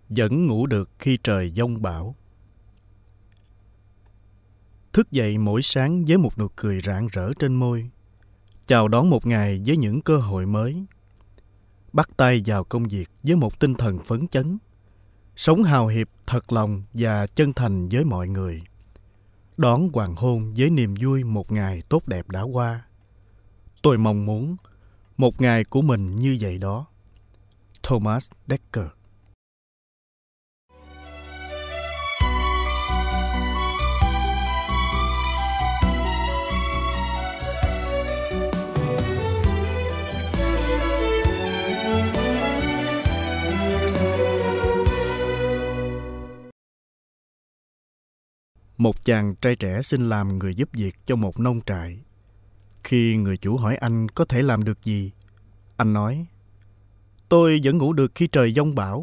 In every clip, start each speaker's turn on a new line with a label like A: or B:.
A: Vẫn ngủ được khi trời giông bão. Thức dậy mỗi sáng với một nụ cười rạng rỡ trên môi, chào đón một ngày với những cơ hội mới. Bắt tay vào công việc với một tinh thần phấn chấn, sống hào hiệp, thật lòng và chân thành với mọi người. Đón hoàng hôn với niềm vui một ngày tốt đẹp đã qua. Tôi mong muốn một ngày của mình như vậy đó. Thomas Dekker. Một chàng trai trẻ xin làm người giúp việc cho một nông trại. Khi người chủ hỏi anh có thể làm được gì, anh nói: "Tôi vẫn ngủ được khi trời giông bão."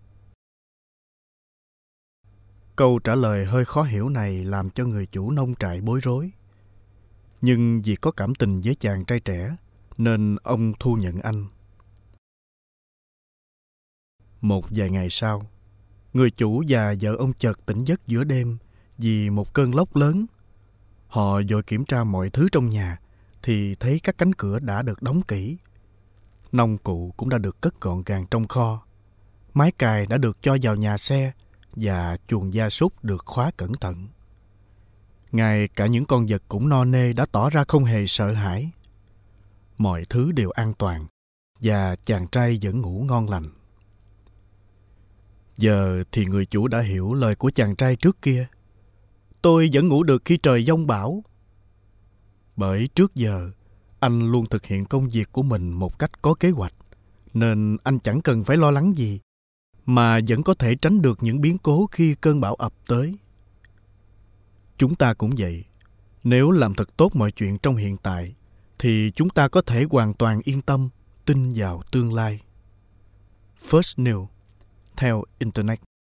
A: Câu trả lời hơi khó hiểu này làm cho người chủ nông trại bối rối. Nhưng vì có cảm tình với chàng trai trẻ, nên ông thu nhận anh. Một vài ngày sau, người chủ và vợ ông chợt tỉnh giấc giữa đêm vì một cơn lốc lớn. Họ vội kiểm tra mọi thứ trong nhà thì thấy các cánh cửa đã được đóng kỹ. Nông cụ cũng đã được cất gọn gàng trong kho. Máy cày đã được cho vào nhà xe và chuồng gia súc được khóa cẩn thận. Ngay cả những con vật cũng no nê đã tỏ ra không hề sợ hãi. Mọi thứ đều an toàn và chàng trai vẫn ngủ ngon lành. Giờ thì người chủ đã hiểu lời của chàng trai trước kia. Tôi vẫn ngủ được khi trời giông bão. Bởi trước giờ, anh luôn thực hiện công việc của mình một cách có kế hoạch, nên anh chẳng cần phải lo lắng gì, mà vẫn có thể tránh được những biến cố khi cơn bão ập tới. Chúng ta cũng vậy. Nếu làm thật tốt mọi chuyện trong hiện tại, thì chúng ta có thể hoàn toàn yên tâm, tin vào tương lai. First New, theo Internet.